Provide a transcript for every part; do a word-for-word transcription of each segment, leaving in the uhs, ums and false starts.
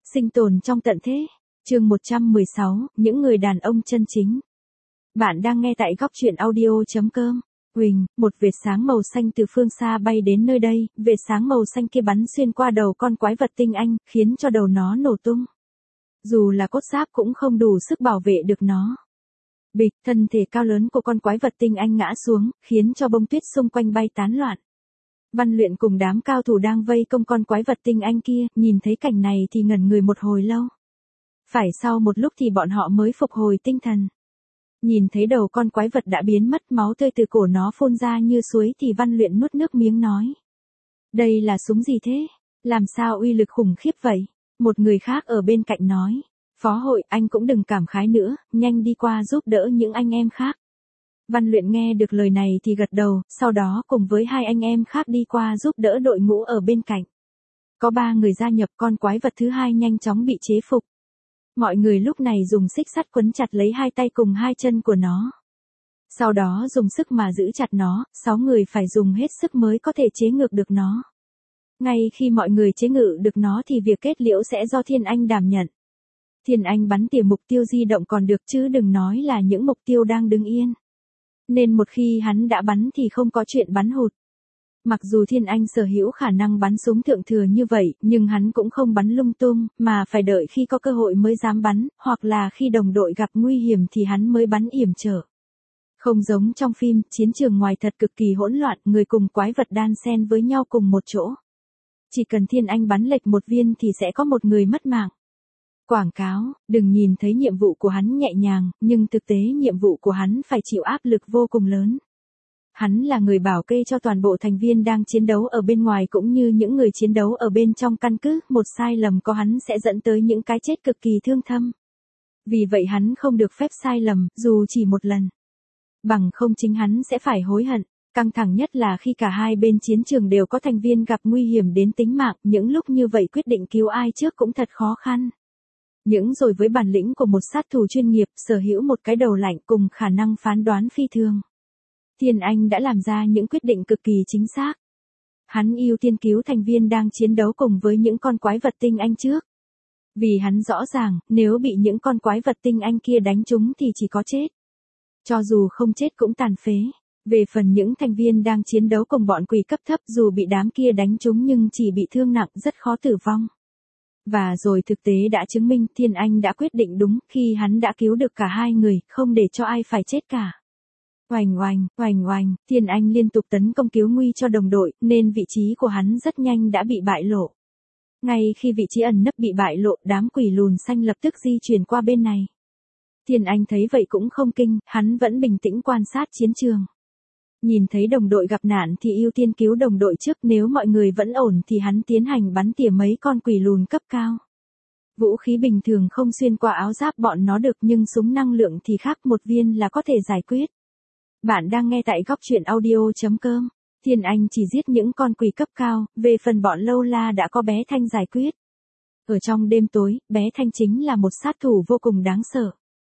Sinh tồn trong tận thế. Chương một trăm mười sáu, những người đàn ông chân chính. Bạn đang nghe tại góc truyện audio chấm com. Huỳnh, một vệt sáng màu xanh từ phương xa bay đến nơi đây, vệt sáng màu xanh kia bắn xuyên qua đầu con quái vật tinh anh, khiến cho đầu nó nổ tung. Dù là cốt giáp cũng không đủ sức bảo vệ được nó. Bịch, thân thể cao lớn của con quái vật tinh anh ngã xuống, khiến cho bông tuyết xung quanh bay tán loạn. Văn Luyện cùng đám cao thủ đang vây công con quái vật tinh anh kia, nhìn thấy cảnh này thì ngẩn người một hồi lâu. Phải sau một lúc thì bọn họ mới phục hồi tinh thần. Nhìn thấy đầu con quái vật đã biến mất, máu tươi từ cổ nó phun ra như suối thì Văn Luyện nuốt nước miếng nói. Đây là súng gì thế? Làm sao uy lực khủng khiếp vậy? Một người khác ở bên cạnh nói. Phó hội, anh cũng đừng cảm khái nữa, nhanh đi qua giúp đỡ những anh em khác. Văn Luyện nghe được lời này thì gật đầu, sau đó cùng với hai anh em khác đi qua giúp đỡ đội ngũ ở bên cạnh. Có ba người gia nhập, con quái vật thứ hai nhanh chóng bị chế phục. Mọi người lúc này dùng xích sắt quấn chặt lấy hai tay cùng hai chân của nó. Sau đó dùng sức mà giữ chặt nó, sáu người phải dùng hết sức mới có thể chế ngược được nó. Ngay khi mọi người chế ngự được nó thì việc kết liễu sẽ do Thiên Anh đảm nhận. Thiên Anh bắn tỉa mục tiêu di động còn được chứ đừng nói là những mục tiêu đang đứng yên. Nên một khi hắn đã bắn thì không có chuyện bắn hụt. Mặc dù Thiên Anh sở hữu khả năng bắn súng thượng thừa như vậy, nhưng hắn cũng không bắn lung tung, mà phải đợi khi có cơ hội mới dám bắn, hoặc là khi đồng đội gặp nguy hiểm thì hắn mới bắn yểm trở. Không giống trong phim, chiến trường ngoài thật cực kỳ hỗn loạn, người cùng quái vật đan xen với nhau cùng một chỗ. Chỉ cần Thiên Anh bắn lệch một viên thì sẽ có một người mất mạng. Quảng cáo, đừng nhìn thấy nhiệm vụ của hắn nhẹ nhàng, nhưng thực tế nhiệm vụ của hắn phải chịu áp lực vô cùng lớn. Hắn là người bảo kê cho toàn bộ thành viên đang chiến đấu ở bên ngoài cũng như những người chiến đấu ở bên trong căn cứ, một sai lầm của hắn sẽ dẫn tới những cái chết cực kỳ thương thâm. Vì vậy hắn không được phép sai lầm, dù chỉ một lần. Bằng không chính hắn sẽ phải hối hận. Căng thẳng nhất là khi cả hai bên chiến trường đều có thành viên gặp nguy hiểm đến tính mạng, những lúc như vậy quyết định cứu ai trước cũng thật khó khăn. Những rồi với bản lĩnh của một sát thủ chuyên nghiệp, sở hữu một cái đầu lạnh cùng khả năng phán đoán phi thường. Thiên Anh đã làm ra những quyết định cực kỳ chính xác. Hắn ưu tiên cứu thành viên đang chiến đấu cùng với những con quái vật tinh anh trước. Vì hắn rõ ràng, nếu bị những con quái vật tinh anh kia đánh trúng thì chỉ có chết. Cho dù không chết cũng tàn phế. Về phần những thành viên đang chiến đấu cùng bọn quỷ cấp thấp dù bị đám kia đánh trúng nhưng chỉ bị thương nặng rất khó tử vong. Và rồi thực tế đã chứng minh Thiên Anh đã quyết định đúng khi hắn đã cứu được cả hai người, không để cho ai phải chết cả. Oành oành, oành oành, Thiên Anh liên tục tấn công cứu nguy cho đồng đội, nên vị trí của hắn rất nhanh đã bị bại lộ. Ngay khi vị trí ẩn nấp bị bại lộ, đám quỷ lùn xanh lập tức di chuyển qua bên này. Thiên Anh thấy vậy cũng không kinh, hắn vẫn bình tĩnh quan sát chiến trường. Nhìn thấy đồng đội gặp nạn thì ưu tiên cứu đồng đội trước, nếu mọi người vẫn ổn thì hắn tiến hành bắn tỉa mấy con quỷ lùn cấp cao. Vũ khí bình thường không xuyên qua áo giáp bọn nó được nhưng súng năng lượng thì khác, một viên là có thể giải quyết. Bạn đang nghe tại góc truyện audio chấm com. Thiên Anh chỉ giết những con quỷ cấp cao, về phần bọn lâu la đã có bé Thanh giải quyết. Ở trong đêm tối, bé Thanh chính là một sát thủ vô cùng đáng sợ.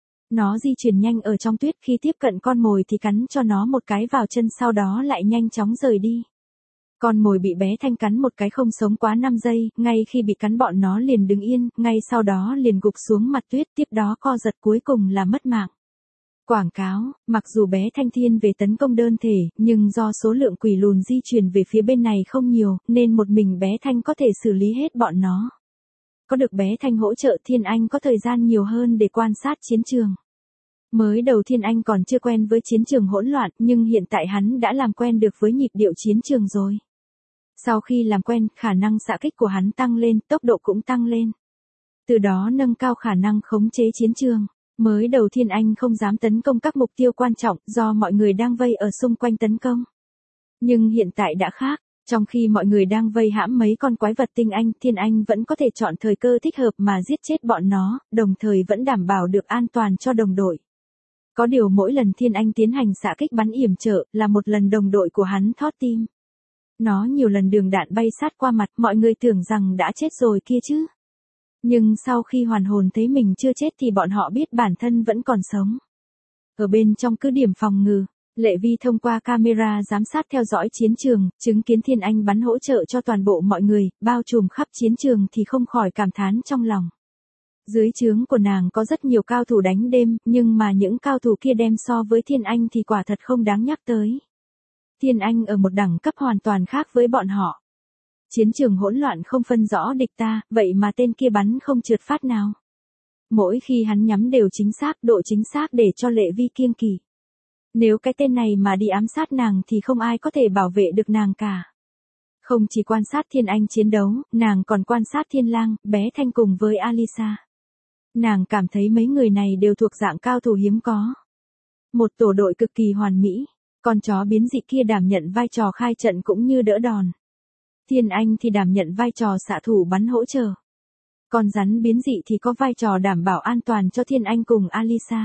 Nó di chuyển nhanh ở trong tuyết, khi tiếp cận con mồi thì cắn cho nó một cái vào chân, sau đó lại nhanh chóng rời đi. Con mồi bị bé Thanh cắn một cái không sống quá năm giây, ngay khi bị cắn bọn nó liền đứng yên, ngay sau đó liền gục xuống mặt tuyết, tiếp đó co giật cuối cùng là mất mạng. Quảng cáo, mặc dù bé Thanh thiên về tấn công đơn thể, nhưng do số lượng quỷ lùn di chuyển về phía bên này không nhiều, nên một mình bé Thanh có thể xử lý hết bọn nó. Có được bé Thanh hỗ trợ, Thiên Anh có thời gian nhiều hơn để quan sát chiến trường. Mới đầu Thiên Anh còn chưa quen với chiến trường hỗn loạn, nhưng hiện tại hắn đã làm quen được với nhịp điệu chiến trường rồi. Sau khi làm quen, khả năng xạ kích của hắn tăng lên, tốc độ cũng tăng lên. Từ đó nâng cao khả năng khống chế chiến trường. Mới đầu Thiên Anh không dám tấn công các mục tiêu quan trọng do mọi người đang vây ở xung quanh tấn công. Nhưng hiện tại đã khác. Trong khi mọi người đang vây hãm mấy con quái vật tinh anh, Thiên Anh vẫn có thể chọn thời cơ thích hợp mà giết chết bọn nó, đồng thời vẫn đảm bảo được an toàn cho đồng đội. Có điều mỗi lần Thiên Anh tiến hành xạ kích bắn yểm trở là một lần đồng đội của hắn thót tim. Nó nhiều lần đường đạn bay sát qua mặt, mọi người tưởng rằng đã chết rồi kia chứ. Nhưng sau khi hoàn hồn thấy mình chưa chết thì bọn họ biết bản thân vẫn còn sống. Ở bên trong cứ điểm phòng ngự, Lệ Vi thông qua camera giám sát theo dõi chiến trường, chứng kiến Thiên Anh bắn hỗ trợ cho toàn bộ mọi người, bao trùm khắp chiến trường thì không khỏi cảm thán trong lòng. Dưới trướng của nàng có rất nhiều cao thủ đánh đêm, nhưng mà những cao thủ kia đem so với Thiên Anh thì quả thật không đáng nhắc tới. Thiên Anh ở một đẳng cấp hoàn toàn khác với bọn họ. Chiến trường hỗn loạn không phân rõ địch ta, vậy mà tên kia bắn không trượt phát nào. Mỗi khi hắn nhắm đều chính xác, độ chính xác để cho Lệ Vi kiêng kỵ. Nếu cái tên này mà đi ám sát nàng thì không ai có thể bảo vệ được nàng cả. Không chỉ quan sát Thiên Anh chiến đấu, nàng còn quan sát Thiên Lang, bé Thanh cùng với Alisa. Nàng cảm thấy mấy người này đều thuộc dạng cao thủ hiếm có. Một tổ đội cực kỳ hoàn mỹ, con chó biến dị kia đảm nhận vai trò khai trận cũng như đỡ đòn. Thiên Anh thì đảm nhận vai trò xạ thủ bắn hỗ trợ. Con rắn biến dị thì có vai trò đảm bảo an toàn cho Thiên Anh cùng Alisa.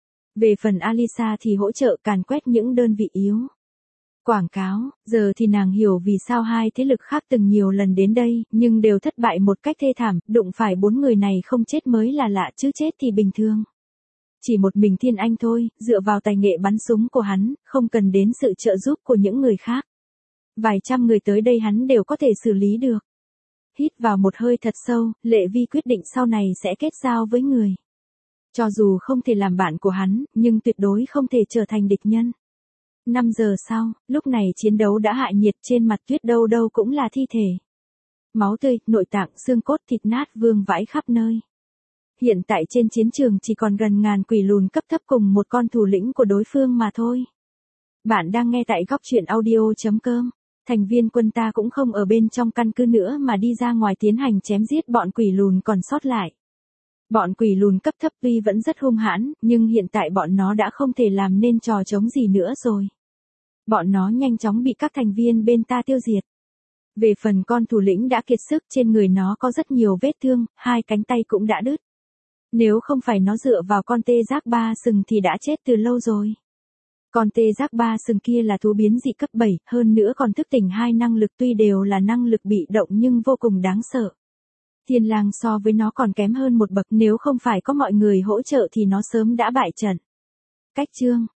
Về phần Alisa thì hỗ trợ càn quét những đơn vị yếu. Quảng cáo, giờ thì nàng hiểu vì sao hai thế lực khác từng nhiều lần đến đây, nhưng đều thất bại một cách thê thảm, đụng phải bốn người này không chết mới là lạ chứ chết thì bình thường. Chỉ một mình Thiên Anh thôi, dựa vào tài nghệ bắn súng của hắn, không cần đến sự trợ giúp của những người khác. Vài trăm người tới đây hắn đều có thể xử lý được. Hít vào một hơi thật sâu, Lệ Vi quyết định sau này sẽ kết giao với người. Cho dù không thể làm bạn của hắn, nhưng tuyệt đối không thể trở thành địch nhân. năm giờ sau, lúc này chiến đấu đã hạ nhiệt, trên mặt tuyết đâu đâu cũng là thi thể. Máu tươi, nội tạng, xương cốt, thịt nát vương vãi khắp nơi. Hiện tại trên chiến trường chỉ còn gần ngàn quỷ lùn cấp thấp cùng một con thủ lĩnh của đối phương mà thôi. Bạn đang nghe tại góc truyện audio chấm com. Thành viên quân ta cũng không ở bên trong căn cứ nữa mà đi ra ngoài tiến hành chém giết bọn quỷ lùn còn sót lại. Bọn quỷ lùn cấp thấp tuy vẫn rất hung hãn, nhưng hiện tại bọn nó đã không thể làm nên trò trống gì nữa rồi. Bọn nó nhanh chóng bị các thành viên bên ta tiêu diệt. Về phần con thủ lĩnh đã kiệt sức, trên người nó có rất nhiều vết thương, hai cánh tay cũng đã đứt. Nếu không phải nó dựa vào con tê giác ba sừng thì đã chết từ lâu rồi. Con tê giác ba sừng kia là thú biến dị cấp bảy, hơn nữa còn thức tỉnh hai năng lực, tuy đều là năng lực bị động nhưng vô cùng đáng sợ. Thiên Lang so với nó còn kém hơn một bậc, nếu không phải có mọi người hỗ trợ thì nó sớm đã bại trận. Cách chương